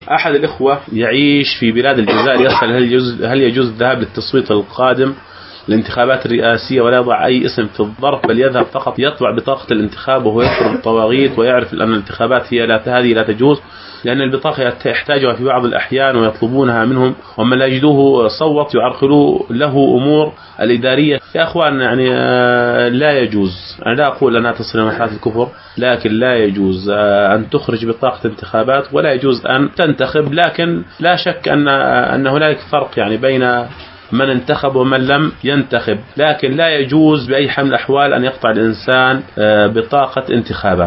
أحد الإخوة يعيش في بلاد الجزائر يسأل هل يجوز الذهاب للتصويت القادم الانتخابات الرئاسية ولا يضع أي اسم في الظرف، بل يذهب فقط يطبع بطاقة الانتخاب وهو يطرد الطواغيت ويعرف أن الانتخابات هذه لا تجوز لأن البطاقة يحتاجها في بعض الأحيان ويطلبونها منهم، ومن لا يجدوه صوت يعرقلوا له أمور الإدارية. يا أخوان يعني لا يجوز، أنا لا أقول أنها تصل إلى مرحلة الكفر، لكن لا يجوز أن تخرج بطاقة انتخابات ولا يجوز أن تنتخب. لكن لا شك أن هناك فرق يعني بين من انتخب ومن لم ينتخب، لكن لا يجوز بأي حال من الأحوال أن يقطع الإنسان بطاقة انتخابات.